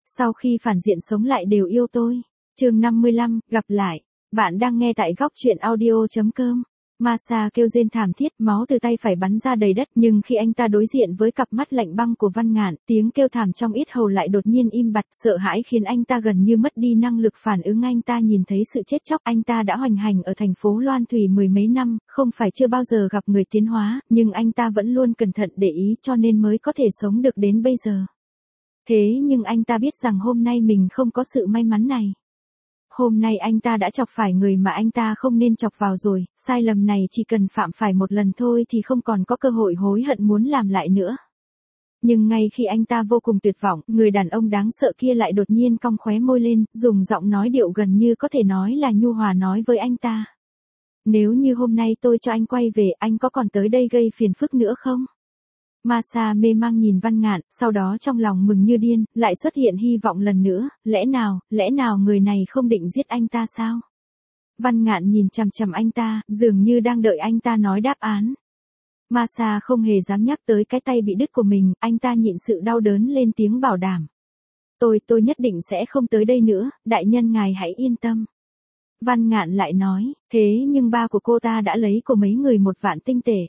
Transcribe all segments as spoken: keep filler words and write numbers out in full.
Sau khi phản diện sống lại đều yêu tôi. Chương năm mươi lăm, gặp lại. Bạn đang nghe tại góc truyện audio chấm com. Masa kêu rên thảm thiết, máu từ tay phải bắn ra đầy đất, nhưng khi anh ta đối diện với cặp mắt lạnh băng của Văn Ngạn, tiếng kêu thảm trong yết hầu lại đột nhiên im bặt, sợ hãi khiến anh ta gần như mất đi năng lực phản ứng. Anh ta nhìn thấy sự chết chóc. Anh ta đã hoành hành ở thành phố Loan Thủy mười mấy năm, không phải chưa bao giờ gặp người tiến hóa, nhưng anh ta vẫn luôn cẩn thận để ý, cho nên mới có thể sống được đến bây giờ. Thế nhưng anh ta biết rằng hôm nay mình không có sự may mắn này. Hôm nay anh ta đã chọc phải người mà anh ta không nên chọc vào rồi, sai lầm này chỉ cần phạm phải một lần thôi thì không còn có cơ hội hối hận muốn làm lại nữa. Nhưng ngay khi anh ta vô cùng tuyệt vọng, người đàn ông đáng sợ kia lại đột nhiên cong khóe môi lên, dùng giọng nói điệu gần như có thể nói là nhu hòa nói với anh ta. Nếu như hôm nay tôi cho anh quay về, anh có còn tới đây gây phiền phức nữa không? Masa mê mang nhìn Văn Ngạn, sau đó trong lòng mừng như điên, lại xuất hiện hy vọng lần nữa, lẽ nào, lẽ nào người này không định giết anh ta sao? Văn Ngạn nhìn chằm chằm anh ta, dường như đang đợi anh ta nói đáp án. Masa không hề dám nhắc tới cái tay bị đứt của mình, anh ta nhịn sự đau đớn lên tiếng bảo đảm. Tôi, tôi nhất định sẽ không tới đây nữa, đại nhân ngài hãy yên tâm. Văn Ngạn lại nói, thế nhưng ba của cô ta đã lấy của mấy người một vạn tinh tệ.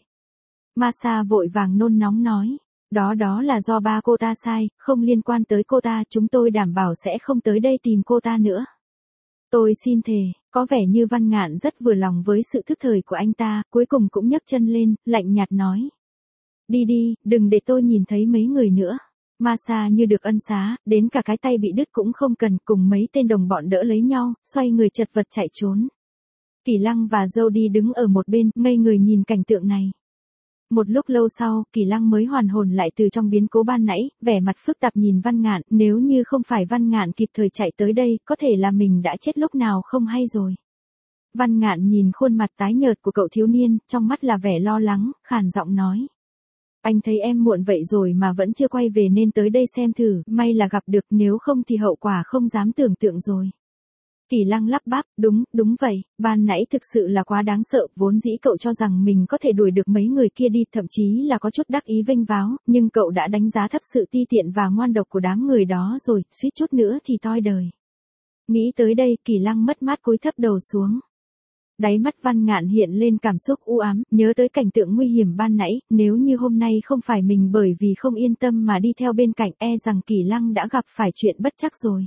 Masa vội vàng nôn nóng nói, đó đó là do ba cô ta sai, không liên quan tới cô ta, chúng tôi đảm bảo sẽ không tới đây tìm cô ta nữa. Tôi xin thề. Có vẻ như Văn Ngạn rất vừa lòng với sự thức thời của anh ta, cuối cùng cũng nhấc chân lên, lạnh nhạt nói. Đi đi, đừng để tôi nhìn thấy mấy người nữa. Masa như được ân xá, đến cả cái tay bị đứt cũng không cần, cùng mấy tên đồng bọn đỡ lấy nhau, xoay người chật vật chạy trốn. Kỳ Lăng và Jody đứng ở một bên, ngây người nhìn cảnh tượng này. Một lúc lâu sau, Kỳ Lăng mới hoàn hồn lại từ trong biến cố ban nãy, vẻ mặt phức tạp nhìn Văn Ngạn, nếu như không phải Văn Ngạn kịp thời chạy tới đây, có thể là mình đã chết lúc nào không hay rồi. Văn Ngạn nhìn khuôn mặt tái nhợt của cậu thiếu niên, trong mắt là vẻ lo lắng, khàn giọng nói. Anh thấy em muộn vậy rồi mà vẫn chưa quay về nên tới đây xem thử, may là gặp được, nếu không thì hậu quả không dám tưởng tượng rồi. Kỳ Lăng lắp bắp, đúng, đúng vậy, ban nãy thực sự là quá đáng sợ, vốn dĩ cậu cho rằng mình có thể đuổi được mấy người kia đi, thậm chí là có chút đắc ý vênh váo, nhưng cậu đã đánh giá thấp sự ti tiện và ngoan độc của đám người đó rồi, suýt chút nữa thì toi đời. Nghĩ tới đây, Kỳ Lăng mất mát cúi thấp đầu xuống. Đáy mắt Văn Ngạn hiện lên cảm xúc u ám, nhớ tới cảnh tượng nguy hiểm ban nãy, nếu như hôm nay không phải mình bởi vì không yên tâm mà đi theo bên cạnh, e rằng Kỳ Lăng đã gặp phải chuyện bất trắc rồi.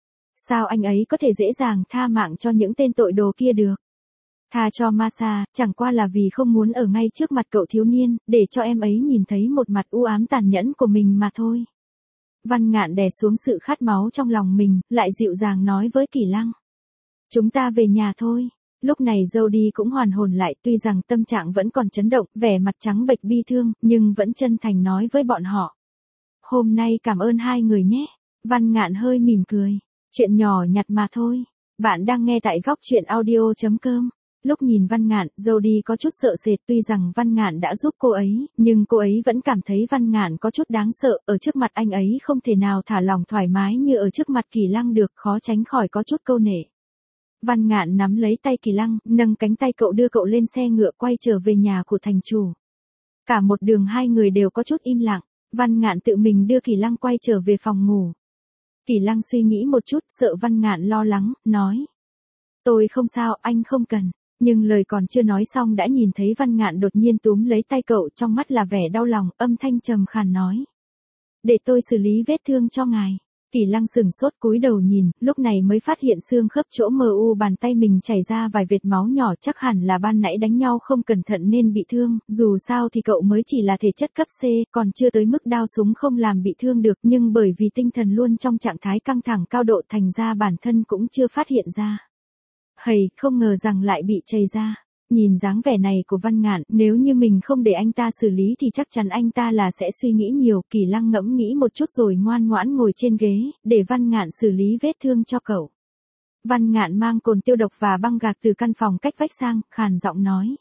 Sao anh ấy có thể dễ dàng tha mạng cho những tên tội đồ kia được? Tha cho Masa, chẳng qua là vì không muốn ở ngay trước mặt cậu thiếu niên, để cho em ấy nhìn thấy một mặt u ám tàn nhẫn của mình mà thôi. Văn Ngạn đè xuống sự khát máu trong lòng mình, lại dịu dàng nói với Kỳ Lăng. Chúng ta về nhà thôi. Lúc này Jody cũng hoàn hồn lại, tuy rằng tâm trạng vẫn còn chấn động, vẻ mặt trắng bệch bi thương, nhưng vẫn chân thành nói với bọn họ. Hôm nay cảm ơn hai người nhé. Văn Ngạn hơi mỉm cười. Chuyện nhỏ nhặt mà thôi. Bạn đang nghe tại góc truyện audio chấm com. Lúc nhìn Văn Ngạn, Jody có chút sợ sệt, tuy rằng Văn Ngạn đã giúp cô ấy, nhưng cô ấy vẫn cảm thấy Văn Ngạn có chút đáng sợ, ở trước mặt anh ấy không thể nào thả lòng thoải mái như ở trước mặt Kỳ Lăng được, khó tránh khỏi có chút câu nể. Văn Ngạn nắm lấy tay Kỳ Lăng, nâng cánh tay cậu đưa cậu lên xe ngựa quay trở về nhà của thành chủ. Cả một đường hai người đều có chút im lặng, Văn Ngạn tự mình đưa Kỳ Lăng quay trở về phòng ngủ. Kỳ Lăng suy nghĩ một chút, sợ Văn Ngạn lo lắng, nói. Tôi không sao, anh không cần. Nhưng lời còn chưa nói xong đã nhìn thấy Văn Ngạn đột nhiên túm lấy tay cậu, trong mắt là vẻ đau lòng, âm thanh trầm khàn nói. Để tôi xử lý vết thương cho ngài. Kỳ Lăng sừng sốt cúi đầu nhìn, lúc này mới phát hiện xương khớp chỗ mờ u bàn tay mình chảy ra vài vệt máu nhỏ, chắc hẳn là ban nãy đánh nhau không cẩn thận nên bị thương, dù sao thì cậu mới chỉ là thể chất cấp C, còn chưa tới mức đao súng không làm bị thương được, nhưng bởi vì tinh thần luôn trong trạng thái căng thẳng cao độ thành ra bản thân cũng chưa phát hiện ra. Hầy, không ngờ rằng lại bị chảy ra. Nhìn dáng vẻ này của Văn Ngạn, nếu như mình không để anh ta xử lý thì chắc chắn anh ta là sẽ suy nghĩ nhiều. Kỳ Lăng ngẫm nghĩ một chút rồi ngoan ngoãn ngồi trên ghế, để Văn Ngạn xử lý vết thương cho cậu. Văn Ngạn mang cồn tiêu độc và băng gạc từ căn phòng cách vách sang, khàn giọng nói.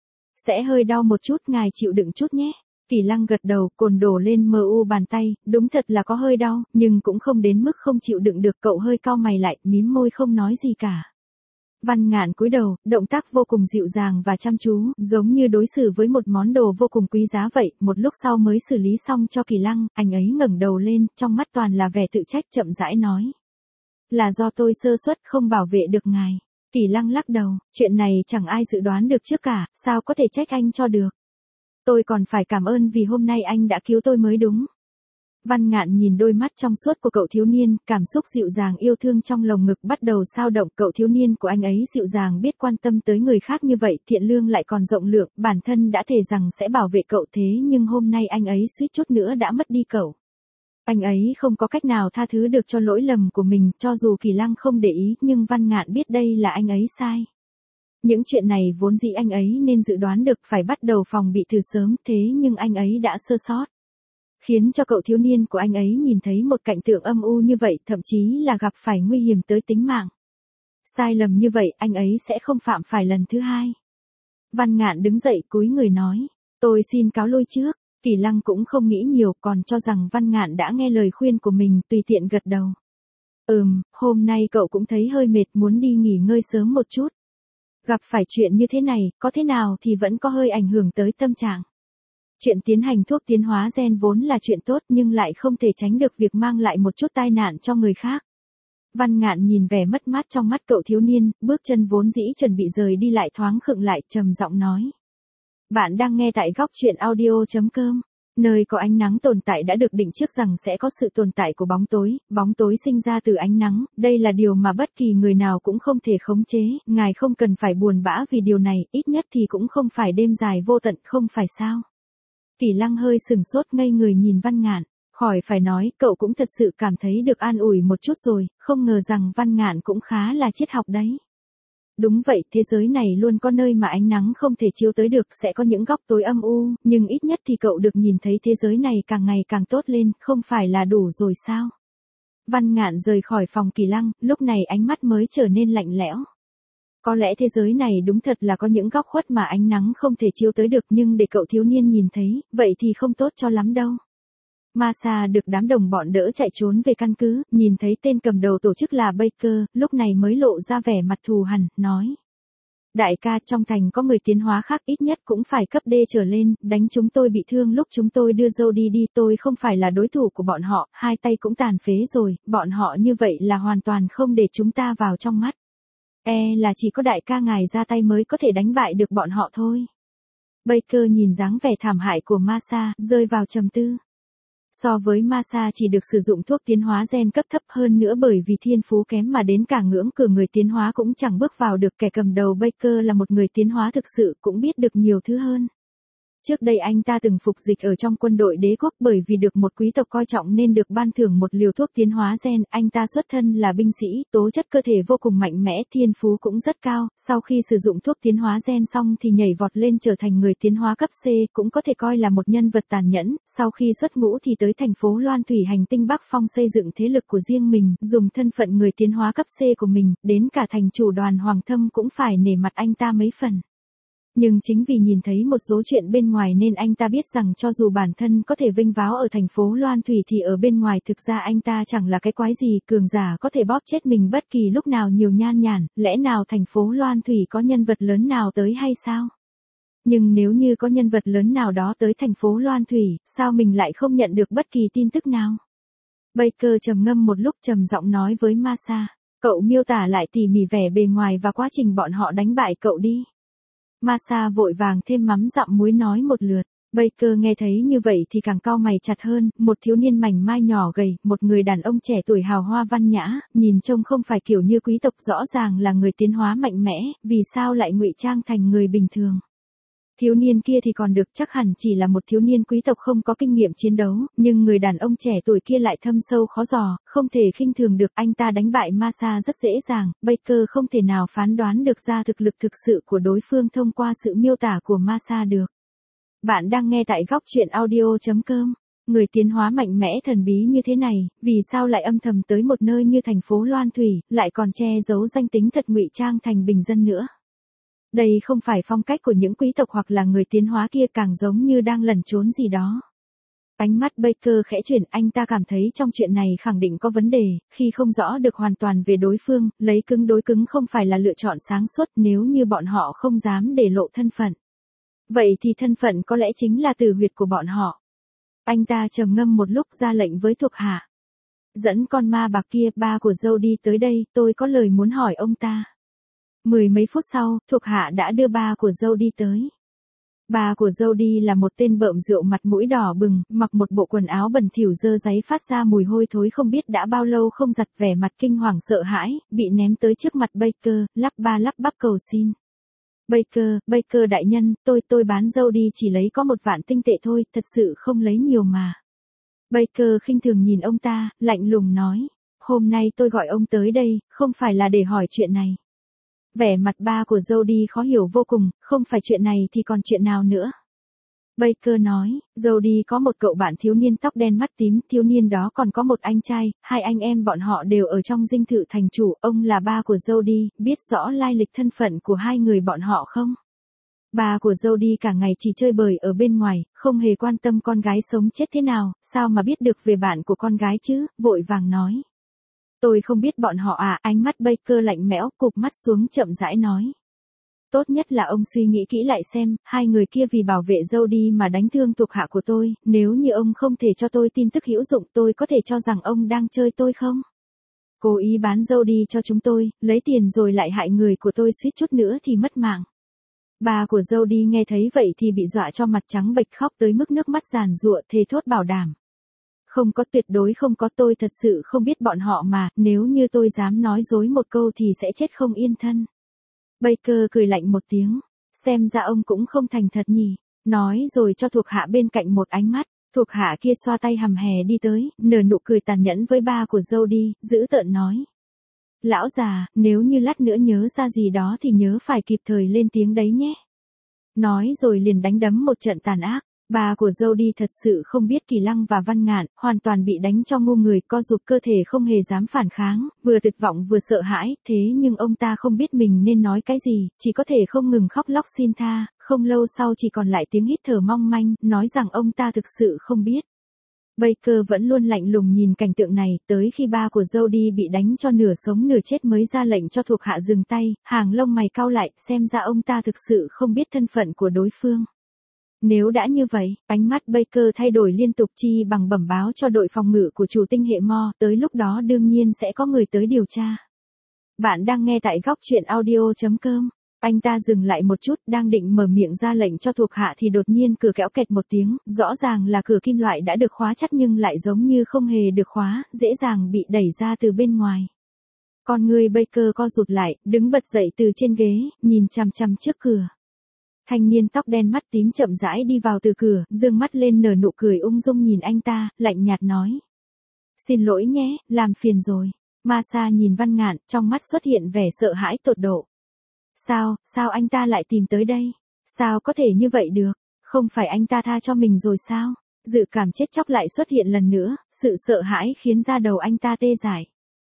Sẽ hơi đau một chút, ngài chịu đựng chút nhé. Kỳ Lăng gật đầu, cồn đổ lên mờ u bàn tay, đúng thật là có hơi đau, nhưng cũng không đến mức không chịu đựng được. Cậu hơi cau mày lại, mím môi không nói gì cả. Văn Ngạn cúi đầu, động tác vô cùng dịu dàng và chăm chú, giống như đối xử với một món đồ vô cùng quý giá vậy, một lúc sau mới xử lý xong cho Kỳ Lăng, anh ấy ngẩng đầu lên, trong mắt toàn là vẻ tự trách chậm rãi nói. Là do tôi sơ suất không bảo vệ được ngài. Kỳ Lăng lắc đầu, chuyện này chẳng ai dự đoán được trước cả, sao có thể trách anh cho được. Tôi còn phải cảm ơn vì hôm nay anh đã cứu tôi mới đúng. Văn Ngạn nhìn đôi mắt trong suốt của cậu thiếu niên, cảm xúc dịu dàng yêu thương trong lồng ngực bắt đầu sao động. Cậu thiếu niên của anh ấy dịu dàng biết quan tâm tới người khác như vậy, thiện lương lại còn rộng lượng, bản thân đã thề rằng sẽ bảo vệ cậu thế nhưng hôm nay anh ấy suýt chút nữa đã mất đi cậu. Anh ấy không có cách nào tha thứ được cho lỗi lầm của mình, cho dù Kỳ Lăng không để ý nhưng Văn Ngạn biết đây là anh ấy sai. Những chuyện này vốn dĩ anh ấy nên dự đoán được phải bắt đầu phòng bị từ sớm thế nhưng anh ấy đã sơ sót. Khiến cho cậu thiếu niên của anh ấy nhìn thấy một cảnh tượng âm u như vậy, thậm chí là gặp phải nguy hiểm tới tính mạng. Sai lầm như vậy anh ấy sẽ không phạm phải lần thứ hai. Văn Ngạn đứng dậy cúi người nói, tôi xin cáo lỗi trước. Kỳ Lăng cũng không nghĩ nhiều còn cho rằng Văn Ngạn đã nghe lời khuyên của mình, tùy tiện gật đầu. Ừm, hôm nay cậu cũng thấy hơi mệt muốn đi nghỉ ngơi sớm một chút. Gặp phải chuyện như thế này, có thế nào thì vẫn có hơi ảnh hưởng tới tâm trạng. Chuyện tiến hành thuốc tiến hóa gen vốn là chuyện tốt nhưng lại không thể tránh được việc mang lại một chút tai nạn cho người khác. Văn Ngạn nhìn vẻ mất mát trong mắt cậu thiếu niên, bước chân vốn dĩ chuẩn bị rời đi lại thoáng khựng lại, trầm giọng nói. Bạn đang nghe tại góc truyện audio chấm com. Nơi có ánh nắng tồn tại đã được định trước rằng sẽ có sự tồn tại của bóng tối, bóng tối sinh ra từ ánh nắng, đây là điều mà bất kỳ người nào cũng không thể khống chế, ngài không cần phải buồn bã vì điều này, ít nhất thì cũng không phải đêm dài vô tận, không phải sao. Kỳ Lăng hơi sừng sốt ngây người nhìn Văn Ngạn, khỏi phải nói, cậu cũng thật sự cảm thấy được an ủi một chút rồi, không ngờ rằng Văn Ngạn cũng khá là triết học đấy. Đúng vậy, thế giới này luôn có nơi mà ánh nắng không thể chiếu tới được, sẽ có những góc tối âm u, nhưng ít nhất thì cậu được nhìn thấy thế giới này càng ngày càng tốt lên, không phải là đủ rồi sao? Văn Ngạn rời khỏi phòng Kỳ Lăng, lúc này ánh mắt mới trở nên lạnh lẽo. Có lẽ thế giới này đúng thật là có những góc khuất mà ánh nắng không thể chiếu tới được nhưng để cậu thiếu niên nhìn thấy, vậy thì không tốt cho lắm đâu. Masa được đám đồng bọn đỡ chạy trốn về căn cứ, nhìn thấy tên cầm đầu tổ chức là Baker, lúc này mới lộ ra vẻ mặt thù hằn, nói. Đại ca, trong thành có người tiến hóa khác ít nhất cũng phải cấp D trở lên, đánh chúng tôi bị thương lúc chúng tôi đưa Jody đi, tôi không phải là đối thủ của bọn họ, hai tay cũng tàn phế rồi, bọn họ như vậy là hoàn toàn không để chúng ta vào trong mắt. E là chỉ có đại ca ngài ra tay mới có thể đánh bại được bọn họ thôi. Baker nhìn dáng vẻ thảm hại của Masa, rơi vào trầm tư. So với Masa chỉ được sử dụng thuốc tiến hóa gen cấp thấp hơn nữa bởi vì thiên phú kém mà đến cả ngưỡng cửa người tiến hóa cũng chẳng bước vào được. Kẻ cầm đầu Baker là một người tiến hóa thực sự, cũng biết được nhiều thứ hơn. Trước đây anh ta từng phục dịch ở trong quân đội đế quốc bởi vì được một quý tộc coi trọng nên được ban thưởng một liều thuốc tiến hóa gen. Anh ta xuất thân là binh sĩ, tố chất cơ thể vô cùng mạnh mẽ, thiên phú cũng rất cao. Sau khi sử dụng thuốc tiến hóa gen xong thì nhảy vọt lên trở thành người tiến hóa cấp C, cũng có thể coi là một nhân vật tàn nhẫn. Sau khi xuất ngũ thì tới thành phố Loan Thủy hành tinh Bắc Phong xây dựng thế lực của riêng mình, dùng thân phận người tiến hóa cấp C của mình, đến cả thành chủ đoàn Hoàng Thâm cũng phải nể mặt anh ta mấy phần. Nhưng chính vì nhìn thấy một số chuyện bên ngoài nên anh ta biết rằng cho dù bản thân có thể vinh váo ở thành phố Loan Thủy thì ở bên ngoài thực ra anh ta chẳng là cái quái gì, cường giả có thể bóp chết mình bất kỳ lúc nào nhiều nhan nhản, lẽ nào thành phố Loan Thủy có nhân vật lớn nào tới hay sao? Nhưng nếu như có nhân vật lớn nào đó tới thành phố Loan Thủy, sao mình lại không nhận được bất kỳ tin tức nào? Baker trầm ngâm một lúc trầm giọng nói với Masa, cậu miêu tả lại tỉ mỉ vẻ bề ngoài và quá trình bọn họ đánh bại cậu đi. Masa vội vàng thêm mắm dặm muối nói một lượt. Baker nghe thấy như vậy thì càng cau mày chặt hơn, một thiếu niên mảnh mai nhỏ gầy, một người đàn ông trẻ tuổi hào hoa văn nhã, nhìn trông không phải kiểu như quý tộc, rõ ràng là người tiến hóa mạnh mẽ, vì sao lại ngụy trang thành người bình thường. Thiếu niên kia thì còn được, chắc hẳn chỉ là một thiếu niên quý tộc không có kinh nghiệm chiến đấu, nhưng người đàn ông trẻ tuổi kia lại thâm sâu khó dò, không thể khinh thường được. Anh ta đánh bại Masa rất dễ dàng, Baker không thể nào phán đoán được ra thực lực thực sự của đối phương thông qua sự miêu tả của Masa được. Bạn đang nghe tại góc truyện audio chấm com. Người tiến hóa mạnh mẽ thần bí như thế này, vì sao lại âm thầm tới một nơi như thành phố Loan Thủy, lại còn che giấu danh tính thật, ngụy trang thành bình dân nữa. Đây không phải phong cách của những quý tộc hoặc là người tiến hóa kia, càng giống như đang lẩn trốn gì đó. Ánh mắt Baker khẽ chuyển, anh ta cảm thấy trong chuyện này khẳng định có vấn đề, khi không rõ được hoàn toàn về đối phương, lấy cứng đối cứng không phải là lựa chọn sáng suốt nếu như bọn họ không dám để lộ thân phận. Vậy thì thân phận có lẽ chính là tử huyệt của bọn họ. Anh ta trầm ngâm một lúc ra lệnh với thuộc hạ. Dẫn con ma bạc kia, ba của Jody tới đây, tôi có lời muốn hỏi ông ta. Mười mấy phút sau, thuộc hạ đã đưa ba của Jody tới. Ba của Jody là một tên bợm rượu mặt mũi đỏ bừng, mặc một bộ quần áo bẩn thỉu dơ dáy phát ra mùi hôi thối không biết đã bao lâu không giặt, vẻ mặt kinh hoàng sợ hãi, bị ném tới trước mặt Baker, lắp ba lắp bắp cầu xin. Baker, Baker đại nhân, tôi tôi bán Jody chỉ lấy có một vạn tinh tệ thôi, thật sự không lấy nhiều mà. Baker khinh thường nhìn ông ta, lạnh lùng nói, hôm nay tôi gọi ông tới đây, không phải là để hỏi chuyện này. Vẻ mặt ba của Jody khó hiểu vô cùng, không phải chuyện này thì còn chuyện nào nữa. Baker nói, Jody có một cậu bạn thiếu niên tóc đen mắt tím, thiếu niên đó còn có một anh trai, hai anh em bọn họ đều ở trong dinh thự thành chủ, ông là ba của Jody, biết rõ lai lịch thân phận của hai người bọn họ không? Ba của Jody cả ngày chỉ chơi bời ở bên ngoài, không hề quan tâm con gái sống chết thế nào, sao mà biết được về bạn của con gái chứ, vội vàng nói. Tôi không biết bọn họ à, ánh mắt Baker lạnh lẽo, cụp mắt xuống chậm rãi nói. Tốt nhất là ông suy nghĩ kỹ lại xem, hai người kia vì bảo vệ Jody mà đánh thương thuộc hạ của tôi, nếu như ông không thể cho tôi tin tức hữu dụng tôi có thể cho rằng ông đang chơi tôi không? Cố ý bán Jody cho chúng tôi, lấy tiền rồi lại hại người của tôi suýt chút nữa thì mất mạng. Bà của Jody nghe thấy vậy thì bị dọa cho mặt trắng bệch khóc tới mức nước mắt giàn giụa thề thốt bảo đảm. Không có, tuyệt đối không có, tôi thật sự không biết bọn họ mà, nếu như tôi dám nói dối một câu thì sẽ chết không yên thân. Baker cười lạnh một tiếng, xem ra ông cũng không thành thật nhỉ, nói rồi cho thuộc hạ bên cạnh một ánh mắt, thuộc hạ kia xoa tay hầm hè đi tới, nở nụ cười tàn nhẫn với ba của Jody, dữ tợn nói. Lão già, nếu như lát nữa nhớ ra gì đó thì nhớ phải kịp thời lên tiếng đấy nhé. Nói rồi liền đánh đấm một trận tàn ác. Bà của Jody thật sự không biết Kỳ Lăng và Văn Ngạn, hoàn toàn bị đánh cho ngu người, co rụt cơ thể không hề dám phản kháng, vừa tuyệt vọng vừa sợ hãi, thế nhưng ông ta không biết mình nên nói cái gì, chỉ có thể không ngừng khóc lóc xin tha, không lâu sau chỉ còn lại tiếng hít thở mong manh, nói rằng ông ta thực sự không biết. Baker vẫn luôn lạnh lùng nhìn cảnh tượng này, tới khi ba của Jody bị đánh cho nửa sống nửa chết mới ra lệnh cho thuộc hạ dừng tay, hàng lông mày cau lại, xem ra ông ta thực sự không biết thân phận của đối phương. Nếu đã như vậy, ánh mắt Baker thay đổi liên tục, chi bằng bẩm báo cho đội phòng ngự của chủ tinh hệ Mo, tới lúc đó đương nhiên sẽ có người tới điều tra. Bạn đang nghe tại góc truyện audio chấm com. Anh ta dừng lại một chút, đang định mở miệng ra lệnh cho thuộc hạ thì đột nhiên cửa kéo kẹt một tiếng, rõ ràng là cửa kim loại đã được khóa chắc nhưng lại giống như không hề được khóa, dễ dàng bị đẩy ra từ bên ngoài. Con người Baker co rụt lại, đứng bật dậy từ trên ghế, nhìn chằm chằm trước cửa. Thanh niên tóc đen mắt tím chậm rãi đi vào từ cửa, dương mắt lên nở nụ cười ung dung nhìn anh ta, lạnh nhạt nói. Xin lỗi nhé, làm phiền rồi. Masa nhìn Văn Ngạn, trong mắt xuất hiện vẻ sợ hãi tột độ. Sao, sao anh ta lại tìm tới đây? Sao có thể như vậy được? Không phải anh ta tha cho mình rồi sao? Dự cảm chết chóc lại xuất hiện lần nữa, sự sợ hãi khiến da đầu anh ta tê dại.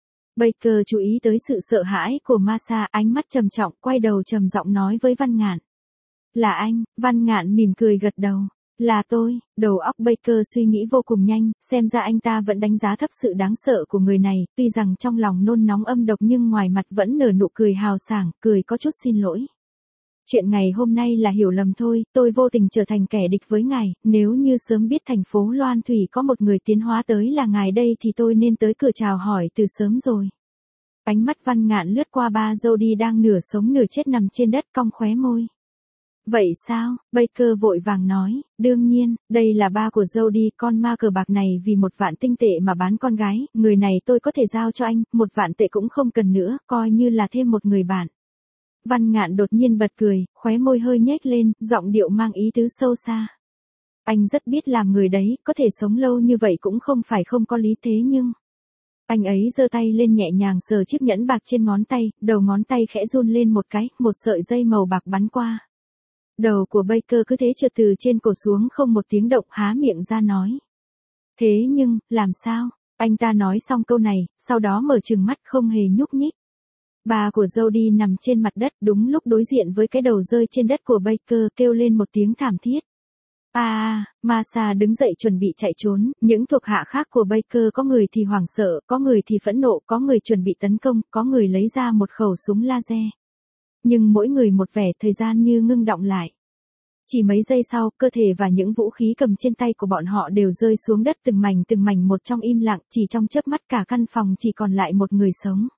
Baker chú ý tới sự sợ hãi của Masa, ánh mắt trầm trọng, quay đầu trầm giọng nói với Văn Ngạn. Là anh, Văn Ngạn mỉm cười gật đầu. Là tôi, đầu óc Baker suy nghĩ vô cùng nhanh, xem ra anh ta vẫn đánh giá thấp sự đáng sợ của người này, tuy rằng trong lòng nôn nóng âm độc nhưng ngoài mặt vẫn nở nụ cười hào sảng, cười có chút xin lỗi. Chuyện ngày hôm nay là hiểu lầm thôi, tôi vô tình trở thành kẻ địch với ngài, nếu như sớm biết thành phố Loan Thủy có một người tiến hóa tới là ngài đây thì tôi nên tới cửa chào hỏi từ sớm rồi. Ánh mắt Văn Ngạn lướt qua ba Jody đang nửa sống nửa chết nằm trên đất, cong khóe môi. Vậy sao? Baker vội vàng nói, đương nhiên, đây là ba của Jody, con ma cờ bạc này vì một vạn tinh tệ mà bán con gái, người này tôi có thể giao cho anh, một vạn tệ cũng không cần nữa, coi như là thêm một người bạn. Văn Ngạn đột nhiên bật cười, khóe môi hơi nhếch lên, giọng điệu mang ý tứ sâu xa. Anh rất biết làm người đấy, có thể sống lâu như vậy cũng không phải không có lý thế nhưng... Anh ấy giơ tay lên nhẹ nhàng sờ chiếc nhẫn bạc trên ngón tay, đầu ngón tay khẽ run lên một cái, một sợi dây màu bạc bắn qua. Đầu của Baker cứ thế trượt từ trên cổ xuống không một tiếng động, há miệng ra nói. Thế nhưng, làm sao? Anh ta nói xong câu này, sau đó mở trừng mắt không hề nhúc nhích. Bà của Jody nằm trên mặt đất đúng lúc đối diện với cái đầu rơi trên đất của Baker, kêu lên một tiếng thảm thiết. À, Masa đứng dậy chuẩn bị chạy trốn, những thuộc hạ khác của Baker có người thì hoảng sợ, có người thì phẫn nộ, có người chuẩn bị tấn công, có người lấy ra một khẩu súng laser. Nhưng mỗi người một vẻ, thời gian như ngưng đọng lại. Chỉ mấy giây sau, cơ thể và những vũ khí cầm trên tay của bọn họ đều rơi xuống đất từng mảnh từng mảnh một trong im lặng, chỉ trong chớp mắt cả căn phòng chỉ còn lại một người sống.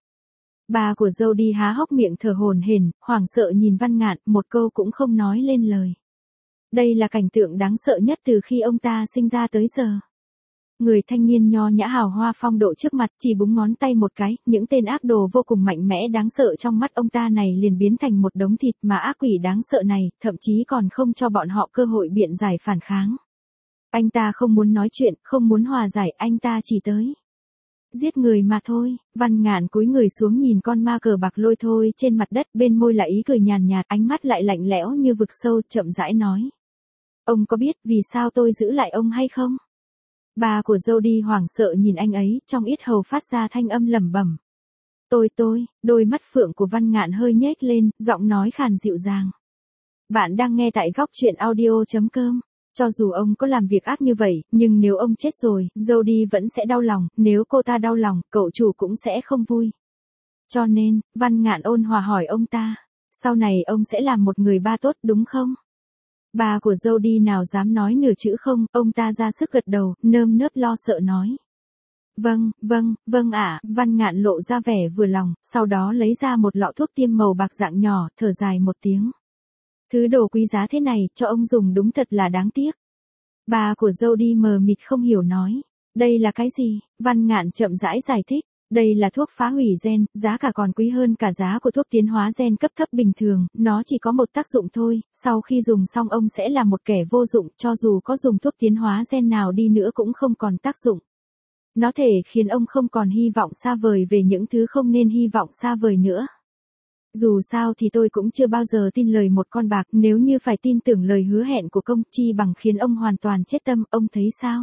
Bà của Jody há hốc miệng thở hổn hển, hoảng sợ nhìn Văn Ngạn, một câu cũng không nói lên lời. Đây là cảnh tượng đáng sợ nhất từ khi ông ta sinh ra tới giờ. Người thanh niên nho nhã hào hoa phong độ trước mặt chỉ búng ngón tay một cái, những tên ác đồ vô cùng mạnh mẽ đáng sợ trong mắt ông ta này liền biến thành một đống thịt mà ác quỷ đáng sợ này, thậm chí còn không cho bọn họ cơ hội biện giải phản kháng. Anh ta không muốn nói chuyện, không muốn hòa giải, anh ta chỉ tới giết người mà thôi. Văn Ngạn cúi người xuống nhìn con ma cờ bạc lôi thôi trên mặt đất, bên môi là ý cười nhàn nhạt, ánh mắt lại lạnh lẽo như vực sâu, chậm rãi nói. Ông có biết vì sao tôi giữ lại ông hay không? Bà của Jody hoảng sợ nhìn anh ấy, trong yết hầu phát ra thanh âm lẩm bẩm. Tôi tôi, đôi mắt phượng của Văn Ngạn hơi nhếch lên, giọng nói khàn dịu dàng. Bạn đang nghe tại góc truyện audio chấm com. Cho dù ông có làm việc ác như vậy, nhưng nếu ông chết rồi, Jody vẫn sẽ đau lòng, nếu cô ta đau lòng, cậu chủ cũng sẽ không vui. Cho nên, Văn Ngạn ôn hòa hỏi ông ta, sau này ông sẽ làm một người ba tốt đúng không? Bà của Jody nào dám nói nửa chữ không, ông ta ra sức gật đầu, nơm nớp lo sợ nói. Vâng, vâng, vâng ạ, Văn Ngạn lộ ra vẻ vừa lòng, sau đó lấy ra một lọ thuốc tiêm màu bạc dạng nhỏ, thở dài một tiếng. Thứ đồ quý giá thế này, cho ông dùng đúng thật là đáng tiếc. Bà của Jody mờ mịt không hiểu nói. Đây là cái gì? Văn Ngạn chậm rãi giải thích. Đây là thuốc phá hủy gen, giá cả còn quý hơn cả giá của thuốc tiến hóa gen cấp thấp bình thường, nó chỉ có một tác dụng thôi, sau khi dùng xong ông sẽ là một kẻ vô dụng, cho dù có dùng thuốc tiến hóa gen nào đi nữa cũng không còn tác dụng. Nó thể khiến ông không còn hy vọng xa vời về những thứ không nên hy vọng xa vời nữa. Dù sao thì tôi cũng chưa bao giờ tin lời một con bạc, nếu như phải tin tưởng lời hứa hẹn của công chi bằng khiến ông hoàn toàn chết tâm, ông thấy sao?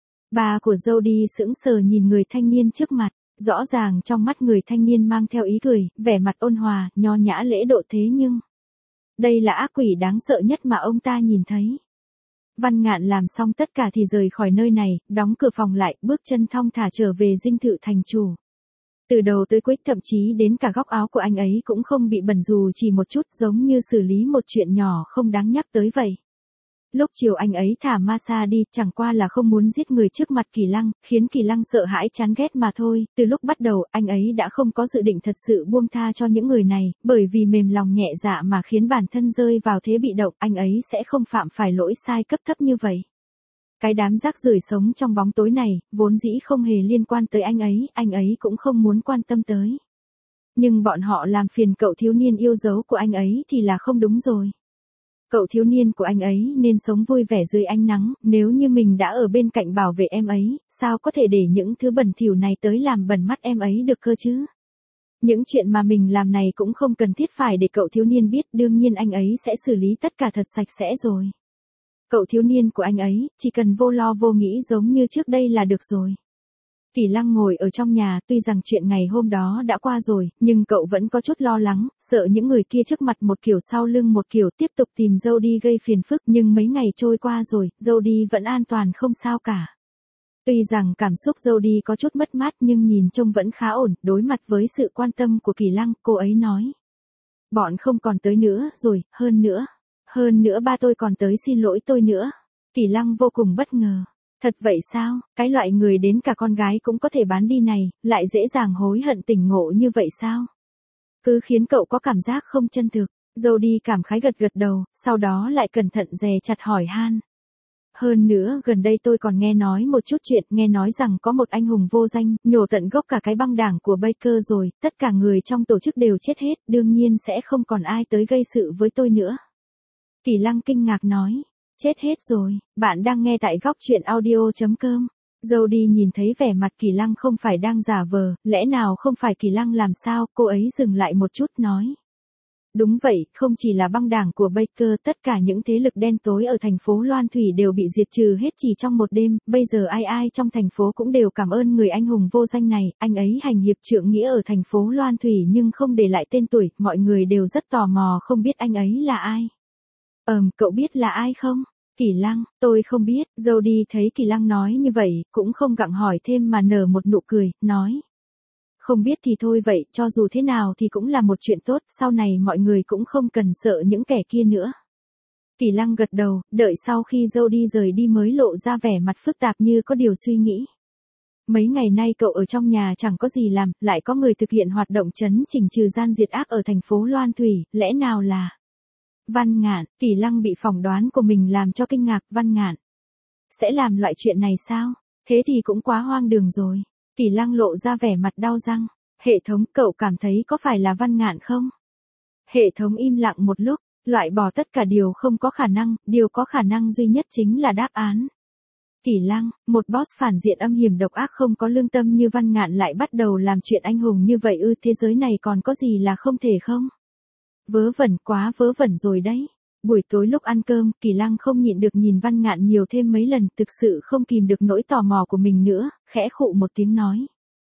Bà của Jody sững sờ nhìn người thanh niên trước mặt. Rõ ràng trong mắt người thanh niên mang theo ý cười, vẻ mặt ôn hòa, nho nhã lễ độ thế nhưng. Đây là ác quỷ đáng sợ nhất mà ông ta nhìn thấy. Văn Ngạn làm xong tất cả thì rời khỏi nơi này, đóng cửa phòng lại, bước chân thong thả trở về dinh thự thành chủ. Từ đầu tới cuối, thậm chí đến cả góc áo của anh ấy cũng không bị bẩn dù chỉ một chút, giống như xử lý một chuyện nhỏ không đáng nhắc tới vậy. Lúc chiều anh ấy thả Masa đi, chẳng qua là không muốn giết người trước mặt Kỳ Lăng, khiến Kỳ Lăng sợ hãi chán ghét mà thôi. Từ lúc bắt đầu, anh ấy đã không có dự định thật sự buông tha cho những người này, bởi vì mềm lòng nhẹ dạ mà khiến bản thân rơi vào thế bị động, anh ấy sẽ không phạm phải lỗi sai cấp thấp như vậy. Cái đám rác rưởi sống trong bóng tối này, vốn dĩ không hề liên quan tới anh ấy, anh ấy cũng không muốn quan tâm tới. Nhưng bọn họ làm phiền cậu thiếu niên yêu dấu của anh ấy thì là không đúng rồi. Cậu thiếu niên của anh ấy nên sống vui vẻ dưới ánh nắng, nếu như mình đã ở bên cạnh bảo vệ em ấy, sao có thể để những thứ bẩn thỉu này tới làm bẩn mắt em ấy được cơ chứ? Những chuyện mà mình làm này cũng không cần thiết phải để cậu thiếu niên biết, đương nhiên anh ấy sẽ xử lý tất cả thật sạch sẽ rồi. Cậu thiếu niên của anh ấy, chỉ cần vô lo vô nghĩ giống như trước đây là được rồi. Kỳ Lăng ngồi ở trong nhà, tuy rằng chuyện ngày hôm đó đã qua rồi, nhưng cậu vẫn có chút lo lắng, sợ những người kia trước mặt một kiểu sau lưng một kiểu tiếp tục tìm Jody gây phiền phức, nhưng mấy ngày trôi qua rồi, Jody vẫn an toàn không sao cả. Tuy rằng cảm xúc Jody có chút mất mát nhưng nhìn trông vẫn khá ổn, đối mặt với sự quan tâm của Kỳ Lăng, cô ấy nói. Bọn không còn tới nữa rồi, hơn nữa. Hơn nữa ba tôi còn tới xin lỗi tôi nữa. Kỳ Lăng vô cùng bất ngờ. Thật vậy sao, cái loại người đến cả con gái cũng có thể bán đi này, lại dễ dàng hối hận tỉnh ngộ như vậy sao? Cứ khiến cậu có cảm giác không chân thực. Jody cảm khái gật gật đầu, sau đó lại cẩn thận dè chặt hỏi han. Hơn nữa, gần đây tôi còn nghe nói một chút chuyện, nghe nói rằng có một anh hùng vô danh, nhổ tận gốc cả cái băng đảng của Baker rồi, tất cả người trong tổ chức đều chết hết, đương nhiên sẽ không còn ai tới gây sự với tôi nữa. Kỳ Lăng kinh ngạc nói. Chết hết rồi, bạn đang nghe tại góc truyện audio chấm com. Jody nhìn thấy vẻ mặt Kỳ Lăng không phải đang giả vờ, lẽ nào không phải Kỳ Lăng làm sao, cô ấy dừng lại một chút nói. Đúng vậy, không chỉ là băng đảng của Baker, tất cả những thế lực đen tối ở thành phố Loan Thủy đều bị diệt trừ hết chỉ trong một đêm, bây giờ ai ai trong thành phố cũng đều cảm ơn người anh hùng vô danh này, anh ấy hành hiệp trượng nghĩa ở thành phố Loan Thủy nhưng không để lại tên tuổi, mọi người đều rất tò mò không biết anh ấy là ai. Ờm, cậu biết là ai không? Kỳ Lăng, tôi không biết, Jody thấy Kỳ Lăng nói như vậy, cũng không gặng hỏi thêm mà nở một nụ cười, nói. Không biết thì thôi vậy, cho dù thế nào thì cũng là một chuyện tốt, sau này mọi người cũng không cần sợ những kẻ kia nữa. Kỳ Lăng gật đầu, đợi sau khi Jody rời đi mới lộ ra vẻ mặt phức tạp như có điều suy nghĩ. Mấy ngày nay cậu ở trong nhà chẳng có gì làm, lại có người thực hiện hoạt động trấn chỉnh trừ gian diệt ác ở thành phố Loan Thủy, lẽ nào là... Văn Ngạn, Kỳ Lăng bị phỏng đoán của mình làm cho kinh ngạc. Văn Ngạn sẽ làm loại chuyện này sao? Thế thì cũng quá hoang đường rồi. Kỳ Lăng lộ ra vẻ mặt đau răng. Hệ thống, cậu cảm thấy có phải là Văn Ngạn không? Hệ thống im lặng một lúc, loại bỏ tất cả điều không có khả năng, điều có khả năng duy nhất chính là đáp án. Kỳ Lăng, một boss phản diện âm hiểm độc ác không có lương tâm như Văn Ngạn lại bắt đầu làm chuyện anh hùng như vậy ư? Thế giới này còn có gì là không thể không? Vớ vẩn, quá vớ vẩn rồi đấy. Buổi tối lúc ăn cơm, Kỳ Lăng không nhịn được nhìn Văn Ngạn nhiều thêm mấy lần, thực sự không kìm được nỗi tò mò của mình nữa, khẽ khụ một tiếng nói.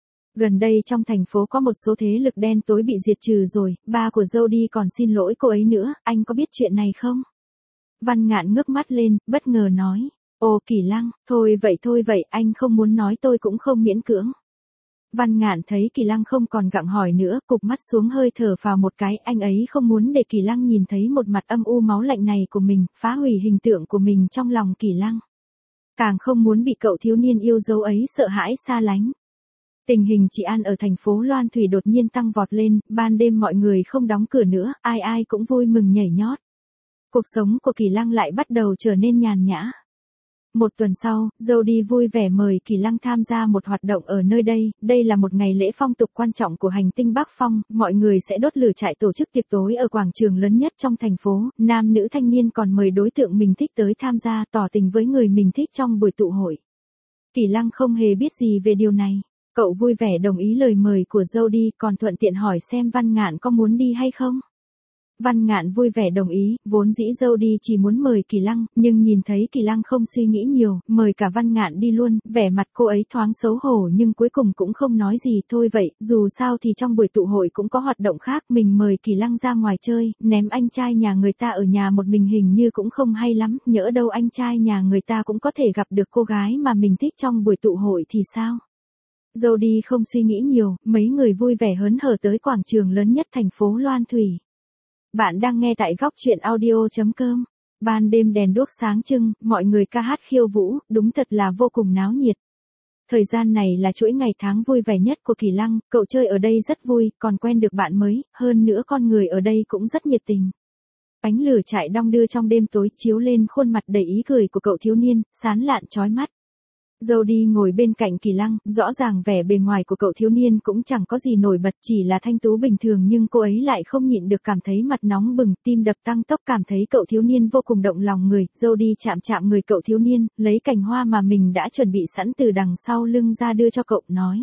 Gần đây trong thành phố có một số thế lực đen tối bị diệt trừ rồi, ba của Jody còn xin lỗi cô ấy nữa, anh có biết chuyện này không? Văn Ngạn ngước mắt lên, bất ngờ nói. Ồ Kỳ Lăng, thôi vậy thôi vậy, anh không muốn nói tôi cũng không miễn cưỡng. Văn Ngạn thấy Kỳ Lăng không còn gặng hỏi nữa, cụp mắt xuống hơi thở phào một cái, anh ấy không muốn để Kỳ Lăng nhìn thấy một mặt âm u máu lạnh này của mình, phá hủy hình tượng của mình trong lòng Kỳ Lăng. Càng không muốn bị cậu thiếu niên yêu dấu ấy sợ hãi xa lánh. Tình hình trị an ở thành phố Loan Thủy đột nhiên tăng vọt lên, ban đêm mọi người không đóng cửa nữa, ai ai cũng vui mừng nhảy nhót. Cuộc sống của Kỳ Lăng lại bắt đầu trở nên nhàn nhã. Một tuần sau, Jody vui vẻ mời Kỳ Lăng tham gia một hoạt động ở nơi đây, đây là một ngày lễ phong tục quan trọng của hành tinh Bắc Phong, mọi người sẽ đốt lửa trại tổ chức tiệc tối ở quảng trường lớn nhất trong thành phố, nam nữ thanh niên còn mời đối tượng mình thích tới tham gia tỏ tình với người mình thích trong buổi tụ hội. Kỳ Lăng không hề biết gì về điều này, cậu vui vẻ đồng ý lời mời của Jody còn thuận tiện hỏi xem Văn Ngạn có muốn đi hay không. Văn Ngạn vui vẻ đồng ý, vốn dĩ Jody chỉ muốn mời Kỳ Lăng, nhưng nhìn thấy Kỳ Lăng không suy nghĩ nhiều, mời cả Văn Ngạn đi luôn, vẻ mặt cô ấy thoáng xấu hổ nhưng cuối cùng cũng không nói gì, thôi vậy, dù sao thì trong buổi tụ hội cũng có hoạt động khác, mình mời Kỳ Lăng ra ngoài chơi, ném anh trai nhà người ta ở nhà một mình hình như cũng không hay lắm, nhỡ đâu anh trai nhà người ta cũng có thể gặp được cô gái mà mình thích trong buổi tụ hội thì sao? Jody không suy nghĩ nhiều, mấy người vui vẻ hớn hở tới quảng trường lớn nhất thành phố Loan Thủy. Bạn đang nghe tại góc truyện audio chấm com. Ban đêm đèn đuốc sáng trưng, mọi người ca hát khiêu vũ, đúng thật là vô cùng náo nhiệt. Thời gian này là chuỗi ngày tháng vui vẻ nhất của Kỳ Lăng, cậu chơi ở đây rất vui, còn quen được bạn mới, hơn nữa con người ở đây cũng rất nhiệt tình. Ánh lửa trại đong đưa trong đêm tối chiếu lên khuôn mặt đầy ý cười của cậu thiếu niên, sán lạn chói mắt. Jody ngồi bên cạnh Kỳ Lăng, rõ ràng vẻ bề ngoài của cậu thiếu niên cũng chẳng có gì nổi bật, chỉ là thanh tú bình thường nhưng cô ấy lại không nhịn được cảm thấy mặt nóng bừng, tim đập tăng tốc, cảm thấy cậu thiếu niên vô cùng động lòng người. Jody chạm chạm người cậu thiếu niên, lấy cành hoa mà mình đã chuẩn bị sẵn từ đằng sau lưng ra đưa cho cậu, nói.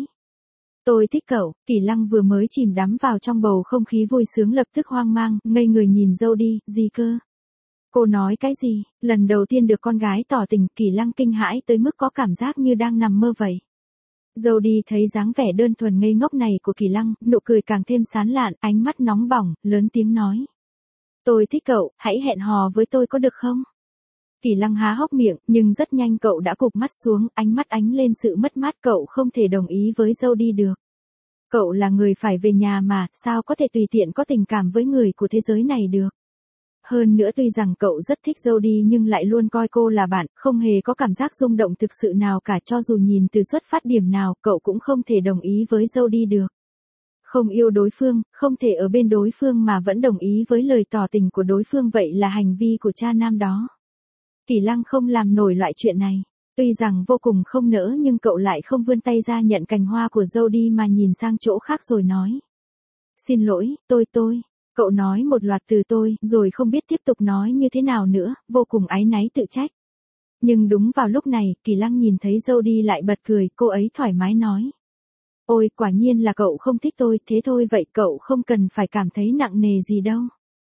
Tôi thích cậu. Kỳ Lăng vừa mới chìm đắm vào trong bầu không khí vui sướng lập tức hoang mang, ngây người nhìn Jody, gì cơ? Cô nói cái gì? Lần đầu tiên được con gái tỏ tình, Kỳ Lăng kinh hãi tới mức có cảm giác như đang nằm mơ vậy. Jody thấy dáng vẻ đơn thuần ngây ngốc này của Kỳ Lăng, nụ cười càng thêm sán lạn, ánh mắt nóng bỏng, lớn tiếng nói. Tôi thích cậu, hãy hẹn hò với tôi có được không? Kỳ Lăng há hốc miệng, nhưng rất nhanh cậu đã cụp mắt xuống, ánh mắt ánh lên sự mất mát, cậu không thể đồng ý với Jody được. Cậu là người phải về nhà mà, sao có thể tùy tiện có tình cảm với người của thế giới này được? Hơn nữa tuy rằng cậu rất thích Jody nhưng lại luôn coi cô là bạn, không hề có cảm giác rung động thực sự nào cả, cho dù nhìn từ xuất phát điểm nào, cậu cũng không thể đồng ý với Jody được. Không yêu đối phương, không thể ở bên đối phương mà vẫn đồng ý với lời tỏ tình của đối phương, vậy là hành vi của cha nam đó. Kỳ Lăng không làm nổi loại chuyện này. Tuy rằng vô cùng không nỡ nhưng cậu lại không vươn tay ra nhận cành hoa của Jody mà nhìn sang chỗ khác rồi nói. Xin lỗi, tôi tôi. Cậu nói một loạt từ tôi, rồi không biết tiếp tục nói như thế nào nữa, vô cùng áy náy tự trách. Nhưng đúng vào lúc này, Kỳ Lăng nhìn thấy Jody lại bật cười, cô ấy thoải mái nói. Ôi, quả nhiên là cậu không thích tôi, thế thôi vậy cậu không cần phải cảm thấy nặng nề gì đâu.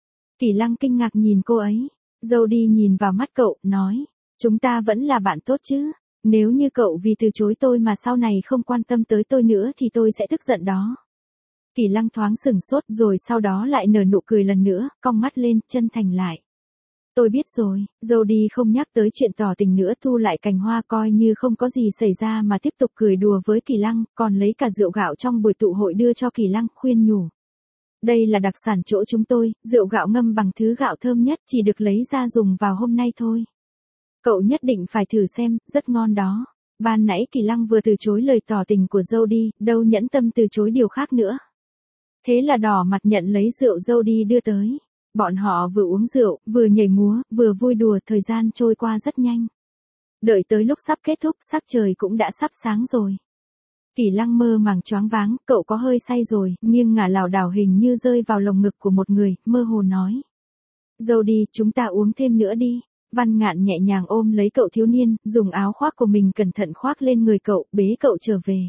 Kỳ Lăng kinh ngạc nhìn cô ấy. Jody nhìn vào mắt cậu, nói. Chúng ta vẫn là bạn tốt chứ. Nếu như cậu vì từ chối tôi mà sau này không quan tâm tới tôi nữa thì tôi sẽ tức giận đó. Kỳ Lăng thoáng sừng sốt rồi sau đó lại nở nụ cười lần nữa, cong mắt lên, chân thành lại. Tôi biết rồi, Jody không nhắc tới chuyện tỏ tình nữa, thu lại cành hoa coi như không có gì xảy ra mà tiếp tục cười đùa với Kỳ Lăng, còn lấy cả rượu gạo trong buổi tụ hội đưa cho Kỳ Lăng, khuyên nhủ. Đây là đặc sản chỗ chúng tôi, rượu gạo ngâm bằng thứ gạo thơm nhất chỉ được lấy ra dùng vào hôm nay thôi. Cậu nhất định phải thử xem, rất ngon đó. Ban nãy Kỳ Lăng vừa từ chối lời tỏ tình của Jody, đâu nhẫn tâm từ chối điều khác nữa. Thế là đỏ mặt nhận lấy rượu Jody đưa tới. Bọn họ vừa uống rượu, vừa nhảy múa, vừa vui đùa, thời gian trôi qua rất nhanh. Đợi tới lúc sắp kết thúc, sắc trời cũng đã sắp sáng rồi. Kỳ Lăng mơ màng choáng váng, cậu có hơi say rồi, nghiêng ngả lảo đảo hình như rơi vào lồng ngực của một người, mơ hồ nói. Jody, chúng ta uống thêm nữa đi. Văn Ngạn nhẹ nhàng ôm lấy cậu thiếu niên, dùng áo khoác của mình cẩn thận khoác lên người cậu, bế cậu trở về.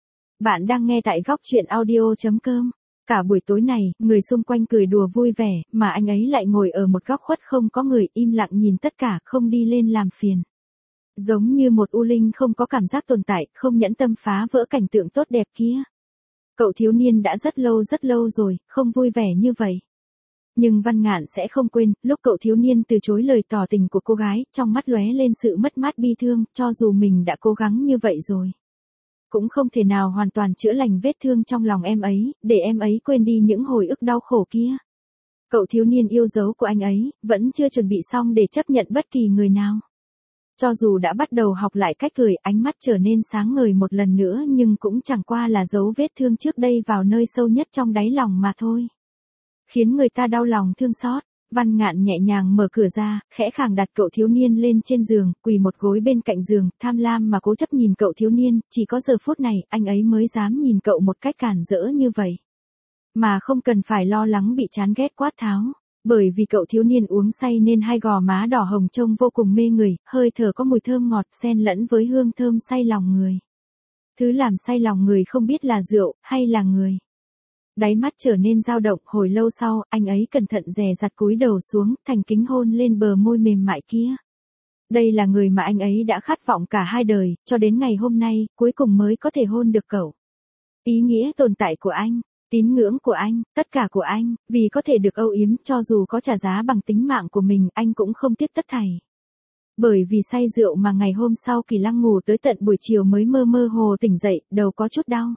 Bạn đang nghe tại góc truyện audio.com. Cả buổi tối này, người xung quanh cười đùa vui vẻ, mà anh ấy lại ngồi ở một góc khuất không có người, im lặng nhìn tất cả, không đi lên làm phiền. Giống như một u linh không có cảm giác tồn tại, không nhẫn tâm phá vỡ cảnh tượng tốt đẹp kia. Cậu thiếu niên đã rất lâu rất lâu rồi, không vui vẻ như vậy. Nhưng Văn Ngạn sẽ không quên, lúc cậu thiếu niên từ chối lời tỏ tình của cô gái, trong mắt lóe lên sự mất mát bi thương, cho dù mình đã cố gắng như vậy rồi. Cũng không thể nào hoàn toàn chữa lành vết thương trong lòng em ấy, để em ấy quên đi những hồi ức đau khổ kia. Cậu thiếu niên yêu dấu của anh ấy, vẫn chưa chuẩn bị xong để chấp nhận bất kỳ người nào. Cho dù đã bắt đầu học lại cách cười, ánh mắt trở nên sáng ngời một lần nữa nhưng cũng chẳng qua là dấu vết thương trước đây vào nơi sâu nhất trong đáy lòng mà thôi. Khiến người ta đau lòng thương xót. Văn Ngạn nhẹ nhàng mở cửa ra, khẽ khàng đặt cậu thiếu niên lên trên giường, quỳ một gối bên cạnh giường, tham lam mà cố chấp nhìn cậu thiếu niên, chỉ có giờ phút này, anh ấy mới dám nhìn cậu một cách cản rỡ như vậy. Mà không cần phải lo lắng bị chán ghét quát tháo, bởi vì cậu thiếu niên uống say nên hai gò má đỏ hồng trông vô cùng mê người, hơi thở có mùi thơm ngọt xen lẫn với hương thơm say lòng người. Thứ làm say lòng người không biết là rượu, hay là người. Đáy mắt trở nên dao động, hồi lâu sau, anh ấy cẩn thận dè dặt cúi đầu xuống, thành kính hôn lên bờ môi mềm mại kia. Đây là người mà anh ấy đã khát vọng cả hai đời, cho đến ngày hôm nay, cuối cùng mới có thể hôn được cậu. Ý nghĩa tồn tại của anh, tín ngưỡng của anh, tất cả của anh, vì có thể được âu yếm, cho dù có trả giá bằng tính mạng của mình, anh cũng không tiếc tất thảy. Bởi vì say rượu mà ngày hôm sau Kỳ Lăng ngủ tới tận buổi chiều mới mơ mơ hồ tỉnh dậy, đầu có chút đau.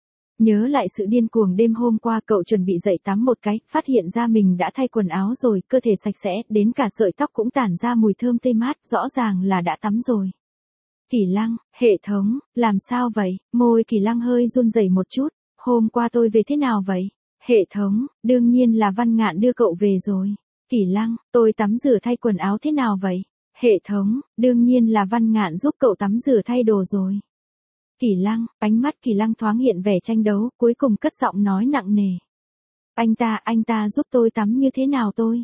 Nhớ lại sự điên cuồng đêm hôm qua, cậu chuẩn bị dậy tắm một cái, phát hiện ra mình đã thay quần áo rồi, cơ thể sạch sẽ, đến cả sợi tóc cũng tản ra mùi thơm tê mát, rõ ràng là đã tắm rồi. Kỳ Lăng, hệ thống, làm sao vậy? Môi Kỳ Lăng hơi run rẩy một chút, hôm qua tôi về thế nào vậy? Hệ thống, đương nhiên là Văn Ngạn đưa cậu về rồi. Kỳ Lăng, tôi tắm rửa thay quần áo thế nào vậy? Hệ thống, đương nhiên là Văn Ngạn giúp cậu tắm rửa thay đồ rồi. Kỳ Lăng, ánh mắt Kỳ Lăng thoáng hiện vẻ tranh đấu, cuối cùng cất giọng nói nặng nề. Anh ta, anh ta giúp tôi tắm như thế nào tôi?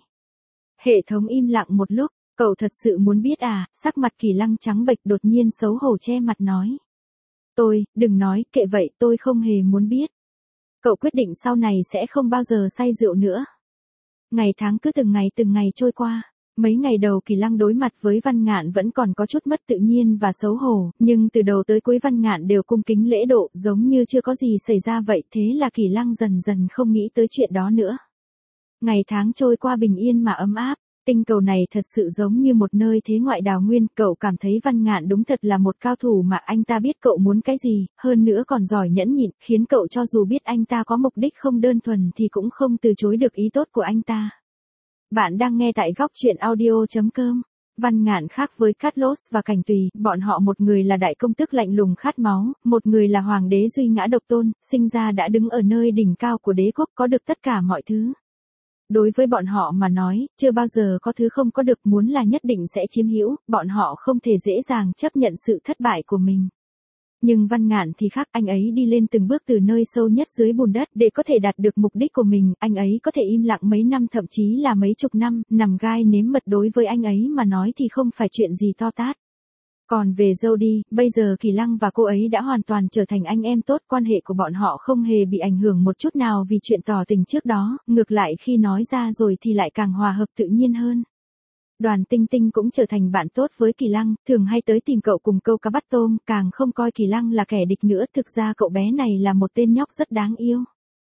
Hệ thống im lặng một lúc, cậu thật sự muốn biết à? Sắc mặt Kỳ Lăng trắng bệch, đột nhiên xấu hổ che mặt nói. Tôi, đừng nói, kệ vậy, tôi không hề muốn biết. Cậu quyết định sau này sẽ không bao giờ say rượu nữa. Ngày tháng cứ từng ngày từng ngày trôi qua. Mấy ngày đầu Kỳ Lăng đối mặt với Văn Ngạn vẫn còn có chút mất tự nhiên và xấu hổ, nhưng từ đầu tới cuối Văn Ngạn đều cung kính lễ độ, giống như chưa có gì xảy ra vậy, thế là Kỳ Lăng dần dần không nghĩ tới chuyện đó nữa. Ngày tháng trôi qua bình yên mà ấm áp, tinh cầu này thật sự giống như một nơi thế ngoại đào nguyên, cậu cảm thấy Văn Ngạn đúng thật là một cao thủ mà anh ta biết cậu muốn cái gì, hơn nữa còn giỏi nhẫn nhịn, khiến cậu cho dù biết anh ta có mục đích không đơn thuần thì cũng không từ chối được ý tốt của anh ta. Bạn đang nghe tại góc truyện audio.com. Văn Ngạn khác với Carlos và Cảnh Tùy, bọn họ một người là đại công tước lạnh lùng khát máu, một người là hoàng đế duy ngã độc tôn, sinh ra đã đứng ở nơi đỉnh cao của đế quốc, có được tất cả mọi thứ. Đối với bọn họ mà nói, chưa bao giờ có thứ không có được, muốn là nhất định sẽ chiếm hữu, bọn họ không thể dễ dàng chấp nhận sự thất bại của mình. Nhưng Văn Ngạn thì khác, anh ấy đi lên từng bước từ nơi sâu nhất dưới bùn đất để có thể đạt được mục đích của mình, anh ấy có thể im lặng mấy năm thậm chí là mấy chục năm, nằm gai nếm mật đối với anh ấy mà nói thì không phải chuyện gì to tát. Còn về Jody, bây giờ Kỳ Lăng và cô ấy đã hoàn toàn trở thành anh em tốt, quan hệ của bọn họ không hề bị ảnh hưởng một chút nào vì chuyện tỏ tình trước đó, ngược lại khi nói ra rồi thì lại càng hòa hợp tự nhiên hơn. Đoàn Tinh Tinh cũng trở thành bạn tốt với Kỳ Lăng, thường hay tới tìm cậu cùng câu cá bắt tôm, càng không coi Kỳ Lăng là kẻ địch nữa, thực ra cậu bé này là một tên nhóc rất đáng yêu.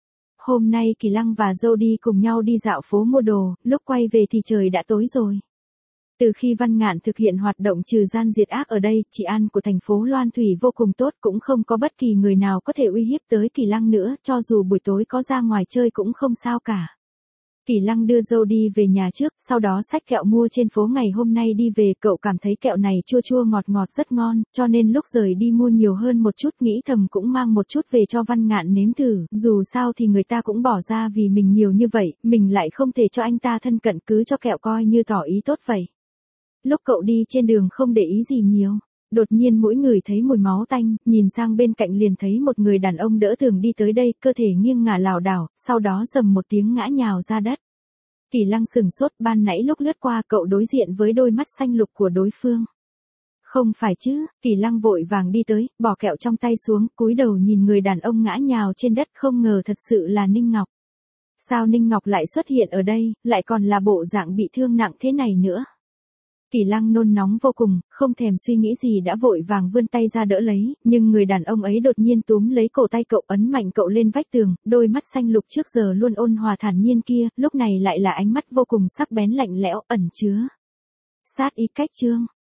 Hôm nay Kỳ Lăng và Jody cùng nhau đi dạo phố mua đồ, lúc quay về thì trời đã tối rồi. Từ khi Văn Ngạn thực hiện hoạt động trừ gian diệt ác ở đây, trị an của thành phố Loan Thủy vô cùng tốt, cũng không có bất kỳ người nào có thể uy hiếp tới Kỳ Lăng nữa, cho dù buổi tối có ra ngoài chơi cũng không sao cả. Kỳ Lăng đưa dâu đi về nhà trước, sau đó xách kẹo mua trên phố ngày hôm nay đi về, cậu cảm thấy kẹo này chua chua ngọt ngọt rất ngon, cho nên lúc rời đi mua nhiều hơn một chút, nghĩ thầm cũng mang một chút về cho Văn Ngạn nếm thử, dù sao thì người ta cũng bỏ ra vì mình nhiều như vậy, mình lại không thể cho anh ta thân cận, cứ cho kẹo coi như tỏ ý tốt vậy. Lúc cậu đi trên đường không để ý gì nhiều, đột nhiên mỗi người thấy mùi máu tanh, nhìn sang bên cạnh liền thấy một người đàn ông đỡ tường đi tới đây, cơ thể nghiêng ngả lảo đảo, sau đó rầm một tiếng ngã nhào ra đất. Kỳ Lăng sừng sốt, ban nãy lúc lướt qua cậu đối diện với đôi mắt xanh lục của đối phương. Không phải chứ, Kỳ Lăng vội vàng đi tới, bỏ kẹo trong tay xuống, cúi đầu nhìn người đàn ông ngã nhào trên đất, không ngờ thật sự là Ninh Ngọc. Sao Ninh Ngọc lại xuất hiện ở đây, lại còn là bộ dạng bị thương nặng thế này nữa? Kỳ Lăng nôn nóng vô cùng, không thèm suy nghĩ gì đã vội vàng vươn tay ra đỡ lấy, nhưng người đàn ông ấy đột nhiên túm lấy cổ tay cậu, ấn mạnh cậu lên vách tường, đôi mắt xanh lục trước giờ luôn ôn hòa thản nhiên kia, lúc này lại là ánh mắt vô cùng sắc bén lạnh lẽo, ẩn chứa sát ý cách chương.